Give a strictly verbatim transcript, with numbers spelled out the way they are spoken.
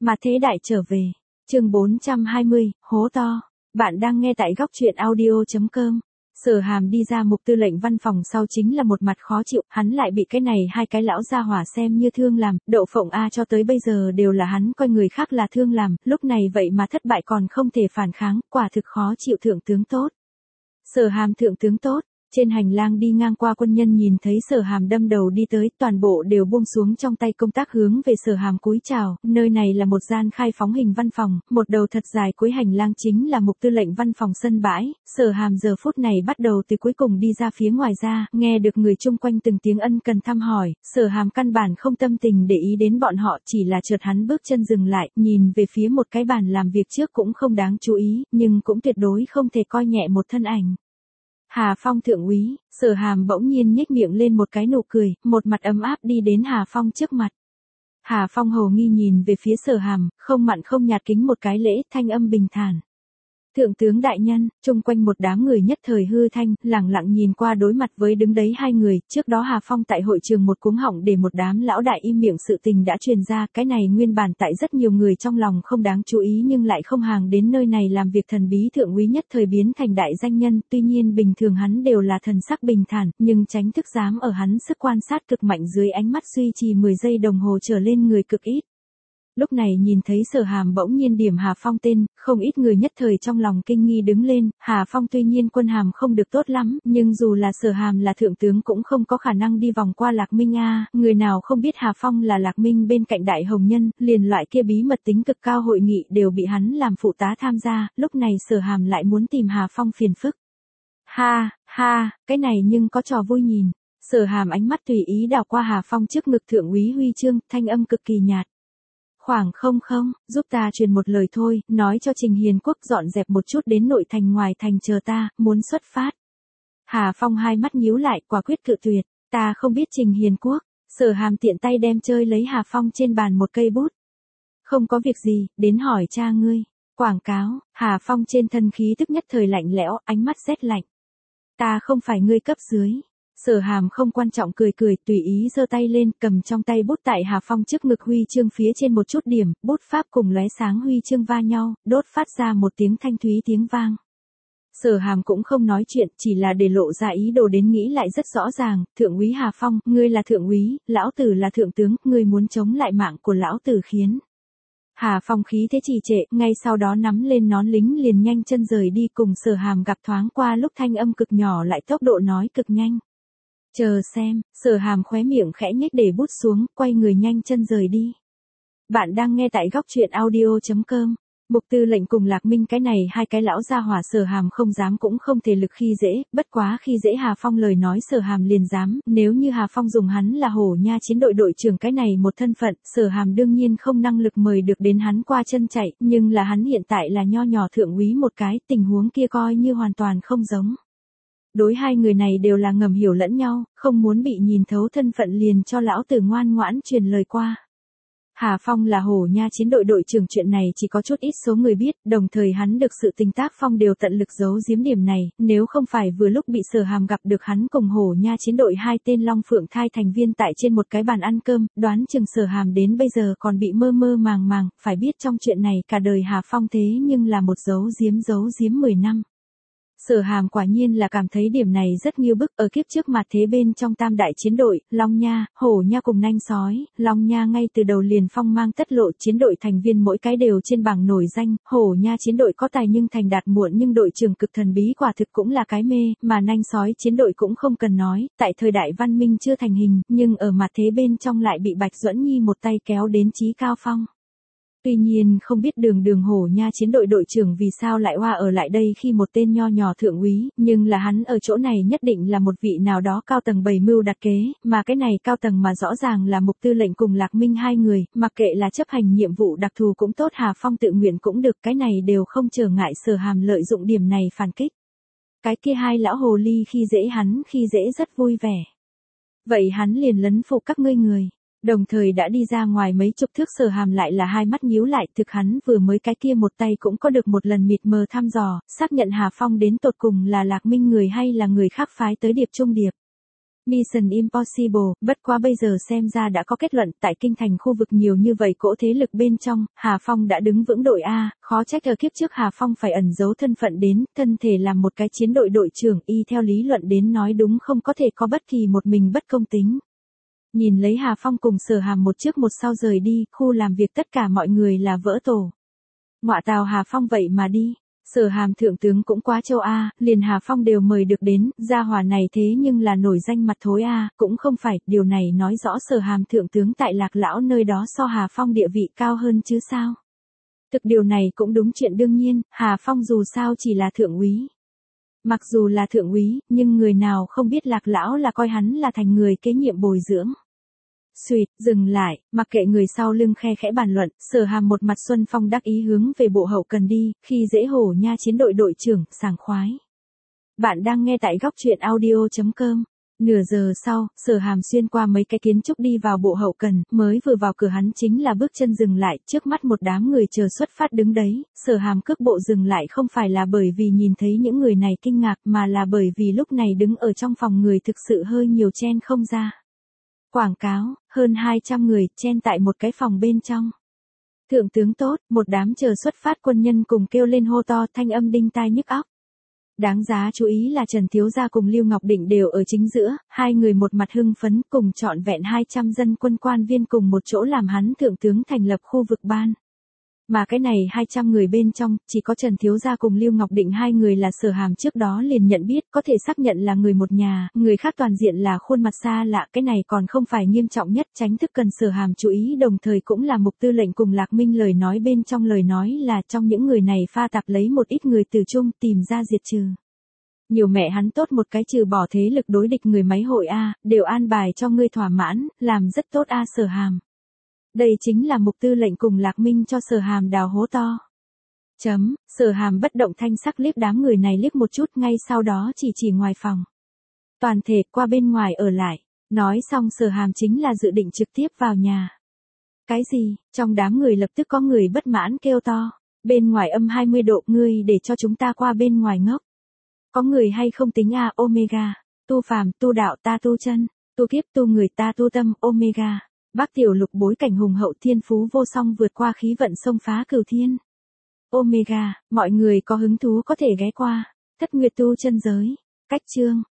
Mà thế đại trở về. Chương bốn trăm hai mươi, hố to. Bạn đang nghe tại góc truyện audio chấm com. Sở Hàm đi ra Mục Tư lệnh văn phòng sau chính là một mặt khó chịu, hắn lại bị cái này hai cái lão gia hỏa xem như thương làm, Đậu Phộng A cho tới bây giờ đều là hắn coi người khác là thương làm, lúc này vậy mà thất bại còn không thể phản kháng, quả thực khó chịu. Thượng tướng tốt. Sở Hàm thượng tướng tốt. Trên hành lang đi ngang qua quân nhân nhìn thấy Sở Hàm đâm đầu đi tới, toàn bộ đều buông xuống trong tay công tác hướng về Sở Hàm cúi chào, nơi này là một gian khai phóng hình văn phòng, một đầu thật dài cuối hành lang chính là Mục Tư lệnh văn phòng sân bãi, Sở Hàm giờ phút này bắt đầu từ cuối cùng đi ra phía ngoài ra, nghe được người chung quanh từng tiếng ân cần thăm hỏi, Sở Hàm căn bản không tâm tình để ý đến bọn họ, chỉ là chợt hắn bước chân dừng lại, nhìn về phía một cái bàn làm việc trước cũng không đáng chú ý, nhưng cũng tuyệt đối không thể coi nhẹ một thân ảnh. Hà Phong thượng úy. Sở Hàm bỗng nhiên nhếch miệng lên một cái nụ cười, một mặt ấm áp đi đến Hà Phong trước mặt. Hà Phong hầu nghi nhìn về phía Sở Hàm, không mặn không nhạt kính một cái lễ, thanh âm bình thản. Thượng tướng đại nhân. Chung quanh một đám người nhất thời hư thanh, lẳng lặng nhìn qua đối mặt với đứng đấy hai người, trước đó Hà Phong tại hội trường một cuống họng để một đám lão đại im miệng sự tình đã truyền ra, cái này nguyên bản tại rất nhiều người trong lòng không đáng chú ý nhưng lại không hàng đến nơi này làm việc thần bí thượng úy nhất thời biến thành đại danh nhân, tuy nhiên bình thường hắn đều là thần sắc bình thản, nhưng tránh thức dám ở hắn sức quan sát cực mạnh dưới ánh mắt duy trì mười giây đồng hồ trở lên người cực ít. Lúc này nhìn thấy Sở Hàm bỗng nhiên điểm Hà Phong tên, không ít người nhất thời trong lòng kinh nghi đứng lên, Hà Phong tuy nhiên quân hàm không được tốt lắm, nhưng dù là Sở Hàm là thượng tướng cũng không có khả năng đi vòng qua Lạc Minh a, người nào không biết Hà Phong là Lạc Minh bên cạnh đại hồng nhân, liền loại kia bí mật tính cực cao hội nghị đều bị hắn làm phụ tá tham gia, lúc này Sở Hàm lại muốn tìm Hà Phong phiền phức. Ha, ha, cái này nhưng có trò vui nhìn. Sở Hàm ánh mắt tùy ý đảo qua Hà Phong trước ngực thượng úy huy chương, thanh âm cực kỳ nhạt. Khoảng không không, giúp ta truyền một lời thôi, nói cho Trình Hiền Quốc dọn dẹp một chút đến nội thành ngoài thành chờ ta, muốn xuất phát. Hà Phong hai mắt nhíu lại, quả quyết cự tuyệt, ta không biết Trình Hiền Quốc. Sở Hàm tiện tay đem chơi lấy Hà Phong trên bàn một cây bút. Không có việc gì, đến hỏi cha ngươi. Quảng cáo. Hà Phong trên thân khí tức nhất thời lạnh lẽo, ánh mắt rét lạnh. Ta không phải ngươi cấp dưới. Sở Hàm không quan trọng cười cười, tùy ý giơ tay lên, cầm trong tay bút tại Hà Phong trước ngực huy chương phía trên một chút điểm, bút pháp cùng lóe sáng huy chương va nhau, đốt phát ra một tiếng thanh thúy tiếng vang. Sở Hàm cũng không nói chuyện, chỉ là để lộ ra ý đồ đến nghĩ lại rất rõ ràng, thượng úy Hà Phong, ngươi là thượng úy, lão tử là thượng tướng, ngươi muốn chống lại mạng của lão tử khiến. Hà Phong khí thế trì trệ, ngay sau đó nắm lên nón lính liền nhanh chân rời đi, cùng Sở Hàm gặp thoáng qua lúc thanh âm cực nhỏ lại tốc độ nói cực nhanh. Chờ xem. Sở Hàm khóe miệng khẽ nhếch để bút xuống, quay người nhanh chân rời đi. Bạn đang nghe tại góc truyện audio chấm com. Mục Tư lệnh cùng Lạc Minh cái này hai cái lão gia hỏa Sở Hàm không dám cũng không thể lực khi dễ, bất quá khi dễ Hà Phong lời nói Sở Hàm liền dám, nếu như Hà Phong dùng hắn là Hổ Nha chiến đội đội trưởng cái này một thân phận, Sở Hàm đương nhiên không năng lực mời được đến hắn qua chân chạy, nhưng là hắn hiện tại là nho nhỏ thượng úy một cái, tình huống kia coi như hoàn toàn không giống. Đối hai người này đều là ngầm hiểu lẫn nhau, không muốn bị nhìn thấu thân phận liền cho lão tử ngoan ngoãn truyền lời qua. Hà Phong là Hổ Nha chiến đội đội trưởng, chuyện này chỉ có chút ít số người biết, đồng thời hắn được sự tình tác phong đều tận lực giấu giếm điểm này, nếu không phải vừa lúc bị Sở Hàm gặp được hắn cùng Hổ Nha chiến đội hai tên Long Phượng Thai thành viên tại trên một cái bàn ăn cơm, đoán chừng Sở Hàm đến bây giờ còn bị mơ mơ màng màng, phải biết trong chuyện này cả đời Hà Phong thế nhưng là một giấu giếm giấu giếm mười năm. Sở Hàm quả nhiên là cảm thấy điểm này rất nghiêu bức, ở kiếp trước mặt thế bên trong tam đại chiến đội, Long Nha, Hổ Nha cùng Nanh Sói, Long Nha ngay từ đầu liền phong mang tất lộ, chiến đội thành viên mỗi cái đều trên bảng nổi danh, Hổ Nha chiến đội có tài nhưng thành đạt muộn nhưng đội trưởng cực thần bí quả thực cũng là cái mê, mà Nanh Sói chiến đội cũng không cần nói, tại thời đại văn minh chưa thành hình, nhưng ở mặt thế bên trong lại bị Bạch Duẫn Nhi một tay kéo đến chí cao phong. Tuy nhiên không biết đường đường Hổ Nha chiến đội đội trưởng vì sao lại oa ở lại đây khi một tên nho nhỏ thượng úy, nhưng là hắn ở chỗ này nhất định là một vị nào đó cao tầng bày mưu đặt kế, mà cái này cao tầng mà rõ ràng là Mục Tư lệnh cùng Lạc Minh hai người, mặc kệ là chấp hành nhiệm vụ đặc thù cũng tốt, Hà Phong tự nguyện cũng được, cái này đều không trở ngại Sở Hàm lợi dụng điểm này phản kích. Cái kia hai lão hồ ly khi dễ hắn khi dễ rất vui vẻ. Vậy hắn liền lấn phục các ngươi người. Đồng thời đã đi ra ngoài mấy chục thước, Sở Hàm lại là hai mắt nhíu lại, thực hắn vừa mới cái kia một tay cũng có được một lần mịt mờ thăm dò, xác nhận Hà Phong đến tột cùng là Lạc Minh người hay là người khác phái tới Điệp Trung Điệp. Mission Impossible, bất quá bây giờ xem ra đã có kết luận tại kinh thành khu vực nhiều như vậy cỗ thế lực bên trong, Hà Phong đã đứng vững đội A, khó trách ở kiếp trước Hà Phong phải ẩn giấu thân phận đến, thân thể làm một cái chiến đội đội trưởng y theo lý luận đến nói đúng không có thể có bất kỳ một mình bất công tính. Nhìn lấy Hà Phong cùng Sở Hàm một trước một sau rời đi, khu làm việc tất cả mọi người là vỡ tổ. Ngọa tào Hà Phong vậy mà đi. Sở Hàm thượng tướng cũng quá châu A, liền Hà Phong đều mời được đến, gia hỏa này thế nhưng là nổi danh mặt thối A, cũng không phải, điều này nói rõ Sở Hàm thượng tướng tại Lạc Lão nơi đó so Hà Phong địa vị cao hơn chứ sao. Thực điều này cũng đúng chuyện đương nhiên, Hà Phong dù sao chỉ là thượng úy. Mặc dù là thượng úy, nhưng người nào không biết Lạc Lão là coi hắn là thành người kế nhiệm bồi dưỡng. Xuyệt, dừng lại, mặc kệ người sau lưng khe khẽ bàn luận, Sở Hàm một mặt Xuân Phong đắc ý hướng về bộ hậu cần đi, khi dễ hổ nha chiến đội đội trưởng, sảng khoái. Bạn đang nghe tại góc truyện audio chấm com. Nửa giờ sau, Sở Hàm xuyên qua mấy cái kiến trúc đi vào bộ hậu cần, mới vừa vào cửa hắn chính là bước chân dừng lại, trước mắt một đám người chờ xuất phát đứng đấy, Sở Hàm cước bộ dừng lại không phải là bởi vì nhìn thấy những người này kinh ngạc mà là bởi vì lúc này đứng ở trong phòng người thực sự hơi nhiều chen không ra. Quảng cáo, hơn hai trăm người, chen tại một cái phòng bên trong. Thượng tướng tốt, một đám chờ xuất phát quân nhân cùng kêu lên hô to thanh âm đinh tai nhức óc. Đáng giá chú ý là Trần Thiếu Gia cùng Lưu Ngọc Định đều ở chính giữa, hai người một mặt hưng phấn cùng trọn vẹn hai trăm dân quân quan viên cùng một chỗ làm hắn thượng tướng thành lập khu vực ban. Mà cái này hai trăm người bên trong, chỉ có Trần Thiếu Gia cùng Lưu Ngọc Định hai người là Sở Hàm trước đó liền nhận biết, có thể xác nhận là người một nhà, người khác toàn diện là khuôn mặt xa lạ, cái này còn không phải nghiêm trọng nhất, tránh thức cần Sở Hàm chú ý đồng thời cũng là mục tư lệnh cùng Lạc Minh lời nói bên trong lời nói là trong những người này pha tạp lấy một ít người từ chung tìm ra diệt trừ. Nhiều mẹ hắn tốt một cái trừ bỏ thế lực đối địch người máy hội A, đều an bài cho ngươi thỏa mãn, làm rất tốt A Sở Hàm. Đây chính là mục tư lệnh cùng Lạc Minh cho Sở Hàm đào hố to. Chấm, Sở Hàm bất động thanh sắc liếc đám người này liếc một chút ngay sau đó chỉ chỉ ngoài phòng. Toàn thể qua bên ngoài ở lại, nói xong Sở Hàm chính là dự định trực tiếp vào nhà. Cái gì, trong đám người lập tức có người bất mãn kêu to, bên ngoài âm hai mươi độ ngươi để cho chúng ta qua bên ngoài ngốc. Có người hay không tính A Omega, tu phàm, tu đạo ta tu chân, tu kiếp tu người ta tu tâm Omega. Bác tiểu lục bối cảnh hùng hậu thiên phú vô song vượt qua khí vận xông phá cửu thiên. Omega, mọi người có hứng thú có thể ghé qua. Thất Nguyệt tu chân giới. Cách chương.